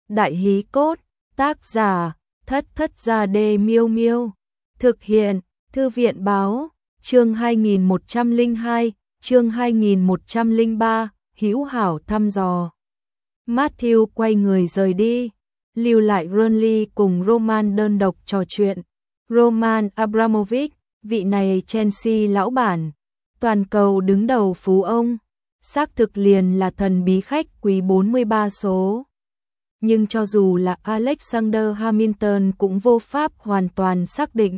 Đại hí cốt, tác giả, Thất Thất Gia Đê Miêu Miêu. Thực hiện, Thư viện báo, chương 2102, chương 2103, hữu hảo thăm dò. Matthew quay người rời đi, lưu lại Burnley cùng Roman đơn độc trò chuyện. Roman Abramovich, vị này Chelsea lão bản, toàn cầu đứng đầu phú ông, xác thực liền là thần bí khách quý 43 số. Nhưng cho dù là Alexander Hamilton cũng vô pháp hoàn toàn xác định.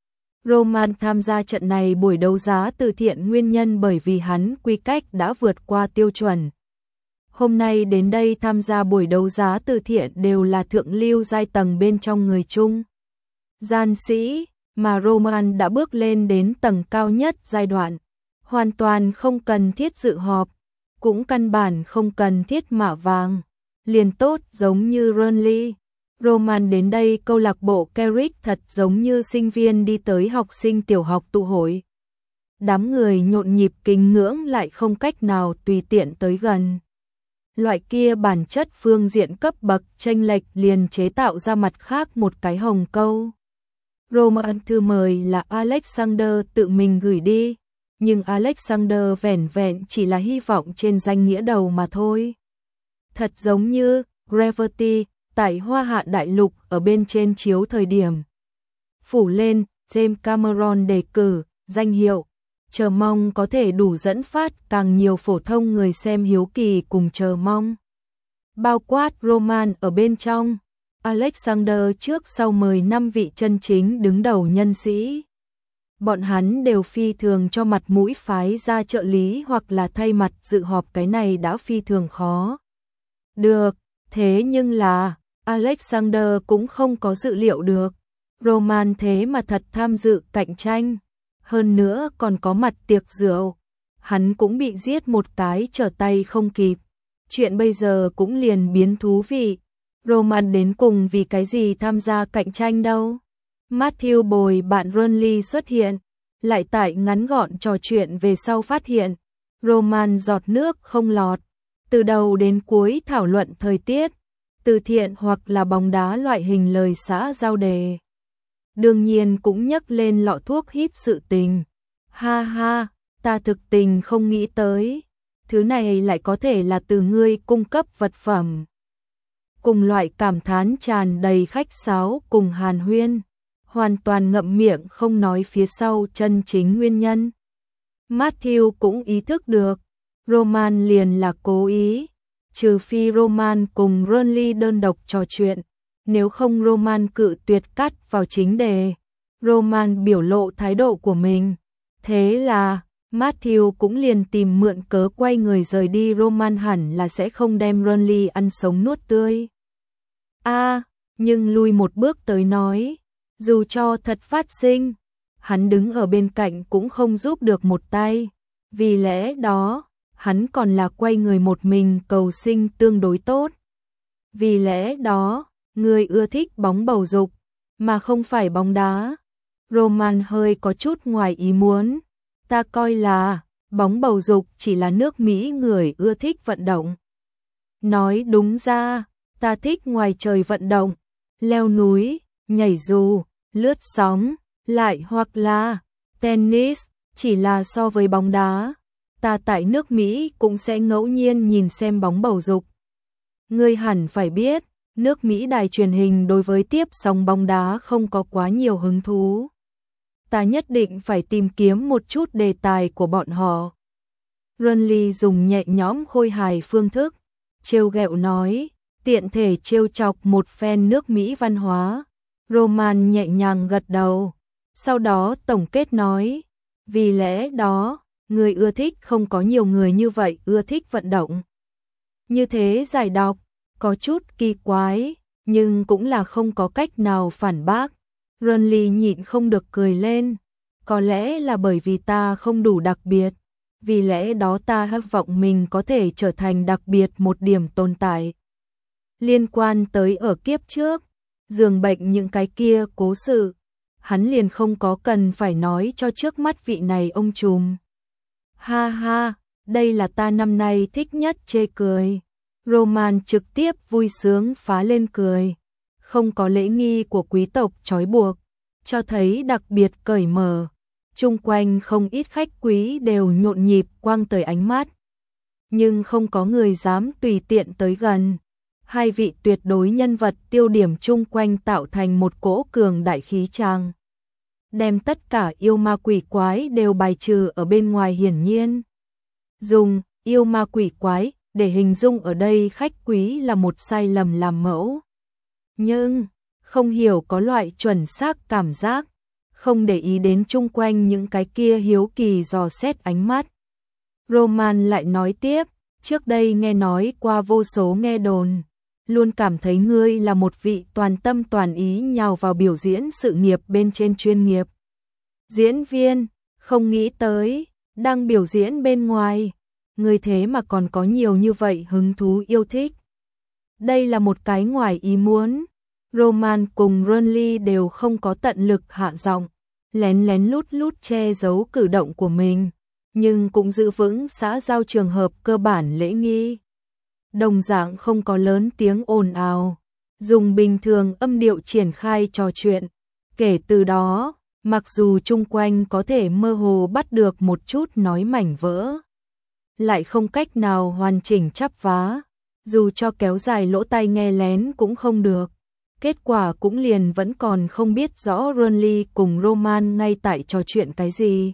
Roman tham gia trận này buổi đấu giá từ thiện nguyên nhân bởi vì hắn quy cách đã vượt qua tiêu chuẩn. Hôm nay đến đây tham gia buổi đấu giá từ thiện đều là thượng lưu giai tầng bên trong người Trung. Gian sĩ, mà Roman đã bước lên đến tầng cao nhất giai đoạn. Hoàn toàn không cần thiết dự họp, cũng căn bản không cần thiết mã vàng. Liền tốt giống như Burnley. Roman đến đây câu lạc bộ Carrick thật giống như sinh viên đi tới học sinh tiểu học tụ hội. Đám người nhộn nhịp kính ngưỡng lại không cách nào tùy tiện tới gần. Loại kia bản chất phương diện cấp bậc chênh lệch liền chế tạo ra mặt khác một cái hồng câu. Roman thư mời là Alexander tự mình gửi đi, nhưng Alexander vẻn vẹn chỉ là hy vọng trên danh nghĩa đầu mà thôi. Thật giống như Gravity tại Hoa Hạ Đại Lục ở bên trên chiếu thời điểm. Phủ lên, James Cameron đề cử, danh hiệu, chờ mong có thể đủ dẫn phát càng nhiều phổ thông người xem hiếu kỳ cùng chờ mong. Bao quát Roman ở bên trong, Alexander trước sau mời 5 vị chân chính đứng đầu nhân sĩ. Bọn hắn đều phi thường cho mặt mũi phái ra trợ lý hoặc là thay mặt dự họp, cái này đã phi thường khó. Được, thế nhưng là, Alexander cũng không có dự liệu được. Roman thế mà thật tham dự cạnh tranh. Hơn nữa còn có mặt tiệc rượu. Hắn cũng bị giết một cái trở tay không kịp. Chuyện bây giờ cũng liền biến thú vị. Roman đến cùng vì cái gì tham gia cạnh tranh đâu? Matthew bồi bạn Burnley xuất hiện. Lại tại ngắn gọn trò chuyện về sau phát hiện. Roman giọt nước không lọt. Từ đầu đến cuối thảo luận thời tiết, từ thiện hoặc là bóng đá loại hình lời xã giao đề. Đương nhiên cũng nhắc lên lọ thuốc hít sự tình. Ha ha, ta thực tình không nghĩ tới. Thứ này lại có thể là từ ngươi cung cấp vật phẩm. Cùng loại cảm thán tràn đầy khách sáo cùng hàn huyên. Hoàn toàn ngậm miệng không nói phía sau chân chính nguyên nhân. Matthew cũng ý thức được. Roman liền là cố ý, trừ phi Roman cùng Burnley đơn độc trò chuyện, nếu không Roman cự tuyệt cắt vào chính đề. Roman biểu lộ thái độ của mình, thế là Matthew cũng liền tìm mượn cớ quay người rời đi. Roman hẳn là sẽ không đem Burnley ăn sống nuốt tươi. Nhưng lui một bước tới nói, dù cho thật phát sinh, hắn đứng ở bên cạnh cũng không giúp được một tay, vì lẽ đó hắn còn là quay người một mình cầu sinh tương đối tốt. Vì lẽ đó, người ưa thích bóng bầu dục, mà không phải bóng đá. Roman hơi có chút ngoài ý muốn. Ta coi là, bóng bầu dục chỉ là nước Mỹ người ưa thích vận động. Nói đúng ra, ta thích ngoài trời vận động, leo núi, nhảy dù, lướt sóng, lại hoặc là tennis, chỉ là so với bóng đá. Ta tại nước Mỹ cũng sẽ ngẫu nhiên nhìn xem bóng bầu dục. Ngươi hẳn phải biết, nước Mỹ đài truyền hình đối với tiếp sóng bóng đá không có quá nhiều hứng thú. Ta nhất định phải tìm kiếm một chút đề tài của bọn họ. Burnley dùng nhẹ nhõm khôi hài phương thức, trêu ghẹo nói, tiện thể trêu chọc một phen nước Mỹ văn hóa. Roman nhẹ nhàng gật đầu, sau đó tổng kết nói, vì lẽ đó, người ưa thích không có nhiều người như vậy ưa thích vận động. Như thế giải đọc, có chút kỳ quái, nhưng cũng là không có cách nào phản bác. Burnley nhịn không được cười lên, có lẽ là bởi vì ta không đủ đặc biệt, vì lẽ đó ta hy vọng mình có thể trở thành đặc biệt một điểm tồn tại. Liên quan tới ở kiếp trước, giường bệnh những cái kia cố sự, hắn liền không có cần phải nói cho trước mắt vị này ông trùm. Ha ha, đây là ta năm nay thích nhất chê cười. Roman trực tiếp vui sướng phá lên cười. Không có lễ nghi của quý tộc trói buộc, cho thấy đặc biệt cởi mở. Chung quanh không ít khách quý đều nhộn nhịp quăng tới ánh mắt. Nhưng không có người dám tùy tiện tới gần. Hai vị tuyệt đối nhân vật tiêu điểm chung quanh tạo thành một cỗ cường đại khí tràng. Đem tất cả yêu ma quỷ quái đều bài trừ ở bên ngoài hiển nhiên. Dùng yêu ma quỷ quái để hình dung ở đây khách quý là một sai lầm làm mẫu. Nhưng, không hiểu có loại chuẩn xác cảm giác, không để ý đến chung quanh những cái kia hiếu kỳ dò xét ánh mắt. Roman lại nói tiếp, trước đây nghe nói qua vô số nghe đồn, luôn cảm thấy ngươi là một vị toàn tâm toàn ý nhào vào biểu diễn sự nghiệp bên trên chuyên nghiệp. Diễn viên, không nghĩ tới, đang biểu diễn bên ngoài, ngươi thế mà còn có nhiều như vậy hứng thú yêu thích. Đây là một cái ngoài ý muốn. Roman cùng Renly đều không có tận lực hạ giọng, lén lén lút lút che giấu cử động của mình, nhưng cũng giữ vững xã giao trường hợp cơ bản lễ nghi. Đồng dạng không có lớn tiếng ồn ào, dùng bình thường âm điệu triển khai trò chuyện. Kể từ đó, mặc dù chung quanh có thể mơ hồ bắt được một chút nói mảnh vỡ, lại không cách nào hoàn chỉnh chắp vá, dù cho kéo dài lỗ tai nghe lén cũng không được. Kết quả cũng liền vẫn còn không biết rõ Renly cùng Roman ngay tại trò chuyện cái gì.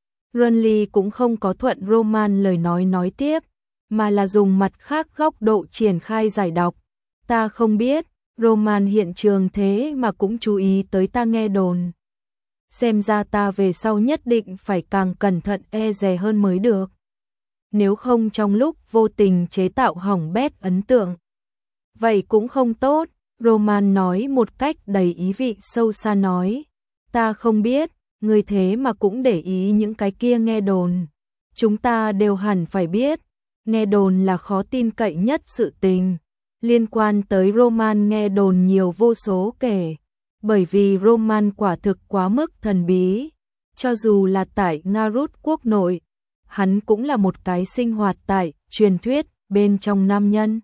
Renly cũng không có thuận Roman lời nói tiếp, mà là dùng mặt khác góc độ triển khai giải đọc. Ta không biết, Roman hiện trường thế mà cũng chú ý tới ta nghe đồn. Xem ra ta về sau nhất định phải càng cẩn thận e dè hơn mới được. Nếu không trong lúc vô tình chế tạo hỏng bét ấn tượng. Vậy cũng không tốt. Roman nói một cách đầy ý vị sâu xa nói. Ta không biết, người thế mà cũng để ý những cái kia nghe đồn. Chúng ta đều hẳn phải biết, nghe đồn là khó tin cậy nhất sự tình. Liên quan tới Roman nghe đồn nhiều vô số kể. Bởi vì Roman quả thực quá mức thần bí. Cho dù là tại Ngarut quốc nội, hắn cũng là một cái sinh hoạt tại truyền thuyết bên trong nam nhân.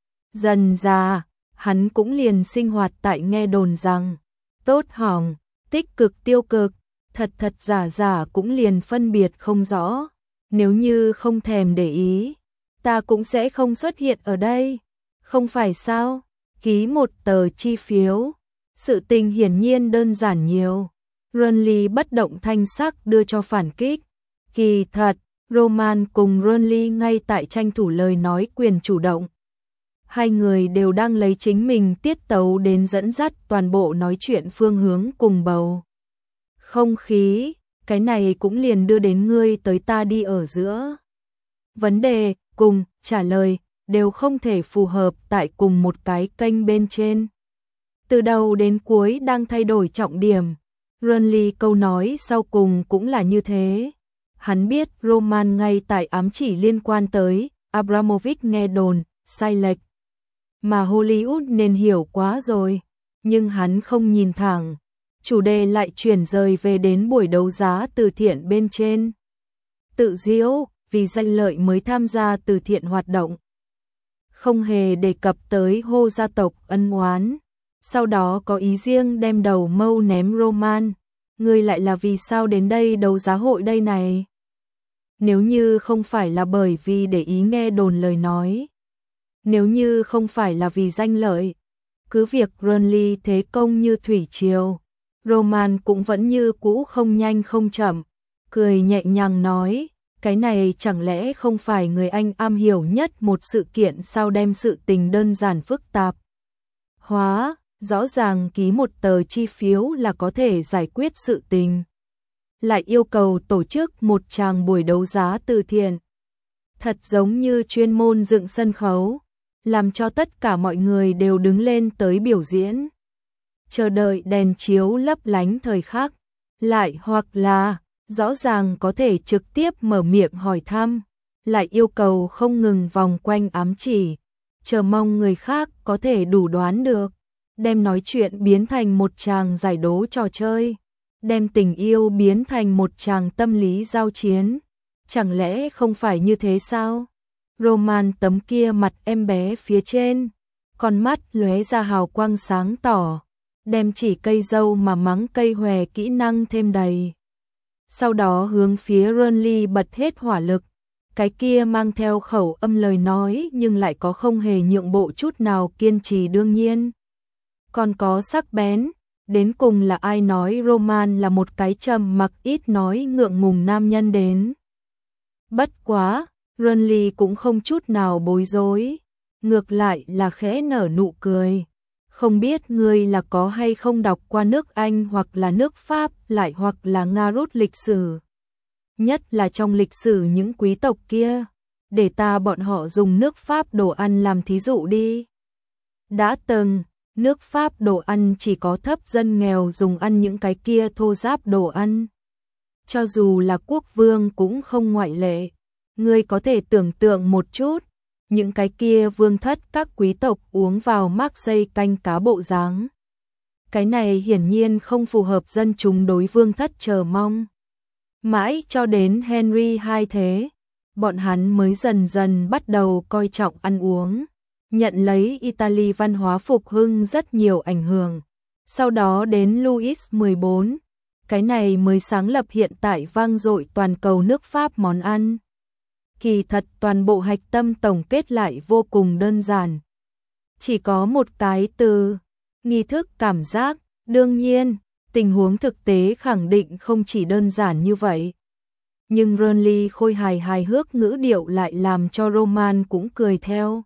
Dần dà, hắn cũng liền sinh hoạt tại nghe đồn rằng tốt hỏng, tích cực tiêu cực, thật giả giả cũng liền phân biệt không rõ. Nếu như không thèm để ý, ta cũng sẽ không xuất hiện ở đây. Không phải sao? Ký một tờ chi phiếu. Sự tình hiển nhiên đơn giản nhiều. Renly bất động thanh sắc đưa cho phản kích. Kỳ thật, Roman cùng Renly ngay tại tranh thủ lời nói quyền chủ động. Hai người đều đang lấy chính mình tiết tấu đến dẫn dắt toàn bộ nói chuyện phương hướng cùng bầu không khí, cái này cũng liền đưa đến ngươi tới ta đi ở giữa. Vấn đề cùng trả lời đều không thể phù hợp tại cùng một cái kênh bên trên. Từ đầu đến cuối đang thay đổi trọng điểm. Renly câu nói sau cùng cũng là như thế. Hắn biết Roman ngay tại ám chỉ liên quan tới Abramovich nghe đồn, sai lệch. Mà Hollywood nên hiểu quá rồi. Nhưng hắn không nhìn thẳng. Chủ đề lại chuyển rời về đến buổi đấu giá từ thiện bên trên. Tự diễu, vì danh lợi mới tham gia từ thiện hoạt động. Không hề đề cập tới Hô gia tộc ân oán. Sau đó có ý riêng đem đầu mâu ném Roman. Ngươi lại là vì sao đến đây đấu giá hội đây này? Nếu như không phải là bởi vì để ý nghe đồn lời nói. Nếu như không phải là vì danh lợi. Cứ việc Renly thế công như thủy triều. Roman cũng vẫn như cũ không nhanh không chậm. Cười nhẹ nhàng nói. Cái này chẳng lẽ không phải người anh am hiểu nhất một sự kiện sao đem sự tình đơn giản phức tạp. Hóa, rõ ràng ký một tờ chi phiếu là có thể giải quyết sự tình. Lại yêu cầu tổ chức một tràng buổi đấu giá từ thiện. Thật giống như chuyên môn dựng sân khấu, làm cho tất cả mọi người đều đứng lên tới biểu diễn. Chờ đợi đèn chiếu lấp lánh thời khắc, lại hoặc là rõ ràng có thể trực tiếp mở miệng hỏi thăm, lại yêu cầu không ngừng vòng quanh ám chỉ, chờ mong người khác có thể đủ đoán được, đem nói chuyện biến thành một tràng giải đố trò chơi, đem tình yêu biến thành một tràng tâm lý giao chiến. Chẳng lẽ không phải như thế sao? Roman tấm kia mặt em bé phía trên, con mắt lóe ra hào quang sáng tỏ, đem chỉ cây dâu mà mắng cây hòe kỹ năng thêm đầy. Sau đó hướng phía Renly bật hết hỏa lực, cái kia mang theo khẩu âm lời nói nhưng lại có không hề nhượng bộ chút nào, kiên trì đương nhiên. Còn có sắc bén, đến cùng là ai nói Roman là một cái trầm mặc ít nói ngượng ngùng nam nhân đến. Bất quá, Renly cũng không chút nào bối rối, ngược lại là khẽ nở nụ cười. Không biết ngươi là có hay không đọc qua nước Anh hoặc là nước Pháp, lại hoặc là Nga rút lịch sử. Nhất là trong lịch sử những quý tộc kia, để ta bọn họ dùng nước Pháp đồ ăn làm thí dụ đi. Đã từng, nước Pháp đồ ăn chỉ có thấp dân nghèo dùng ăn những cái kia thô ráp đồ ăn. Cho dù là quốc vương cũng không ngoại lệ. Ngươi có thể tưởng tượng một chút, những cái kia vương thất các quý tộc uống vào Marseille canh cá bộ dáng. Cái này hiển nhiên không phù hợp dân chúng đối vương thất chờ mong. Mãi cho đến Henry II thế, bọn hắn mới dần dần bắt đầu coi trọng ăn uống, nhận lấy Italy văn hóa phục hưng rất nhiều ảnh hưởng. Sau đó đến Louis XIV, cái này mới sáng lập hiện tại vang dội toàn cầu nước Pháp món ăn. Kỳ thật toàn bộ hạch tâm tổng kết lại vô cùng đơn giản. Chỉ có một cái từ, nghi thức cảm giác, đương nhiên, tình huống thực tế khẳng định không chỉ đơn giản như vậy. Nhưng Renly khôi hài hước ngữ điệu lại làm cho Roman cũng cười theo.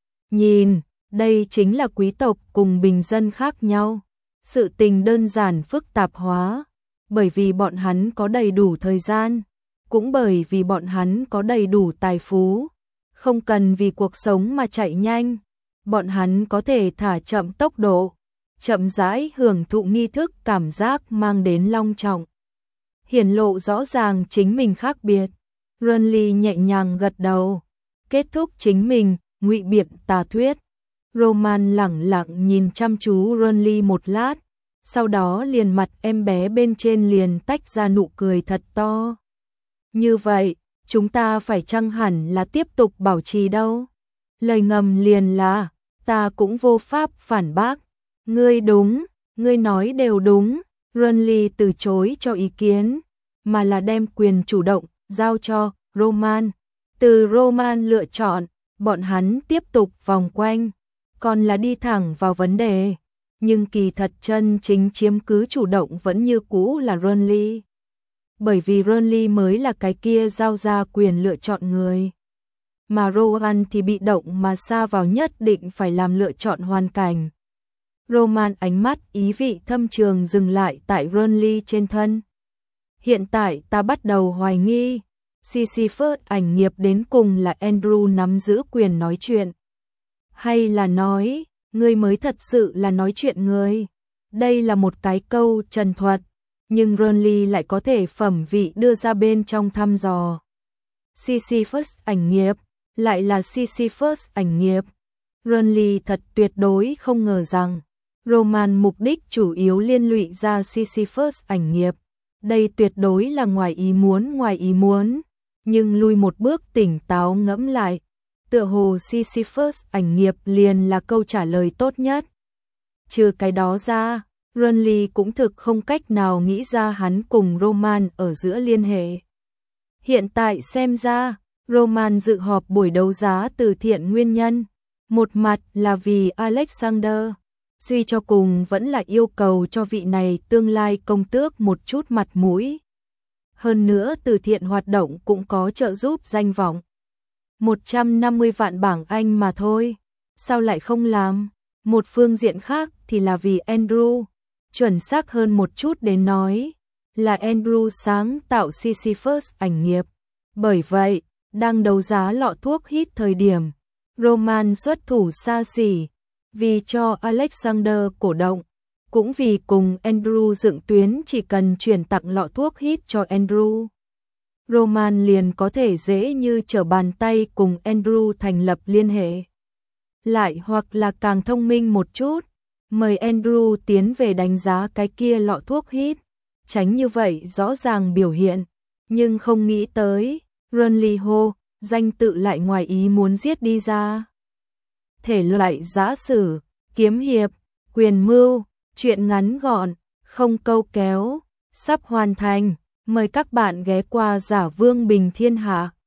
Nhìn, đây chính là quý tộc cùng bình dân khác nhau. Sự tình đơn giản phức tạp hóa, bởi vì bọn hắn có đầy đủ thời gian. Cũng bởi vì bọn hắn có đầy đủ tài phú, không cần vì cuộc sống mà chạy nhanh, bọn hắn có thể thả chậm tốc độ, chậm rãi hưởng thụ nghi thức cảm giác mang đến long trọng. Hiển lộ rõ ràng chính mình khác biệt, Renly nhẹ nhàng gật đầu, kết thúc chính mình, ngụy biện tà thuyết. Roman lẳng lặng nhìn chăm chú Renly một lát, sau đó liền mặt em bé bên trên liền tách ra nụ cười thật to. Như vậy, chúng ta phải chăng hẳn là tiếp tục bảo trì đâu? Lời ngầm liền là, ta cũng vô pháp phản bác. Ngươi đúng, ngươi nói đều đúng. Renly từ chối cho ý kiến, mà là đem quyền chủ động, giao cho Roman. Từ Roman lựa chọn, bọn hắn tiếp tục vòng quanh, còn là đi thẳng vào vấn đề. Nhưng kỳ thật chân chính chiếm cứ chủ động vẫn như cũ là Renly. Bởi vì Renly mới là cái kia giao ra quyền lựa chọn người. Mà Roman thì bị động mà sa vào nhất định phải làm lựa chọn hoàn cảnh. Roman ánh mắt ý vị thâm trường dừng lại tại Renly trên thân. Hiện tại ta bắt đầu hoài nghi, Sisyphus ảnh nghiệp đến cùng là Andrew nắm giữ quyền nói chuyện. Hay là nói, ngươi mới thật sự là nói chuyện người. Đây là một cái câu trần thuật. Nhưng Renly lại có thể phẩm vị đưa ra bên trong thăm dò. Sisyphus ảnh nghiệp, lại là Sisyphus ảnh nghiệp. Renly thật tuyệt đối không ngờ rằng, Roman mục đích chủ yếu liên lụy ra Sisyphus ảnh nghiệp. Đây tuyệt đối là ngoài ý muốn. Nhưng lui một bước tỉnh táo ngẫm lại, tựa hồ Sisyphus ảnh nghiệp liền là câu trả lời tốt nhất. Trừ cái đó ra, Renly cũng thực không cách nào nghĩ ra hắn cùng Roman ở giữa liên hệ. Hiện tại xem ra, Roman dự họp buổi đấu giá từ thiện nguyên nhân. Một mặt là vì Alexander, suy cho cùng vẫn là yêu cầu cho vị này tương lai công tước một chút mặt mũi. Hơn nữa từ thiện hoạt động cũng có trợ giúp danh vọng. 150 vạn bảng Anh mà thôi, sao lại không làm? Một phương diện khác thì là vì Andrew. Chuẩn xác hơn một chút đến nói, là Andrew sáng tạo Sisyphus ảnh nghiệp. Bởi vậy, đang đấu giá lọ thuốc hít thời điểm, Roman xuất thủ xa xỉ, vì cho Alexander cổ động, cũng vì cùng Andrew dựng tuyến chỉ cần chuyển tặng lọ thuốc hít cho Andrew. Roman liền có thể dễ như trở bàn tay cùng Andrew thành lập liên hệ. Lại hoặc là càng thông minh một chút, mời Andrew tiến về đánh giá cái kia lọ thuốc hít, tránh như vậy rõ ràng biểu hiện, nhưng không nghĩ tới, Renly hô, danh tự lại ngoài ý muốn giết đi ra. Thể loại giã sử, kiếm hiệp, quyền mưu, truyện ngắn gọn, không câu kéo, sắp hoàn thành. Mời các bạn ghé qua Giả Vương Bình Thiên Hạ.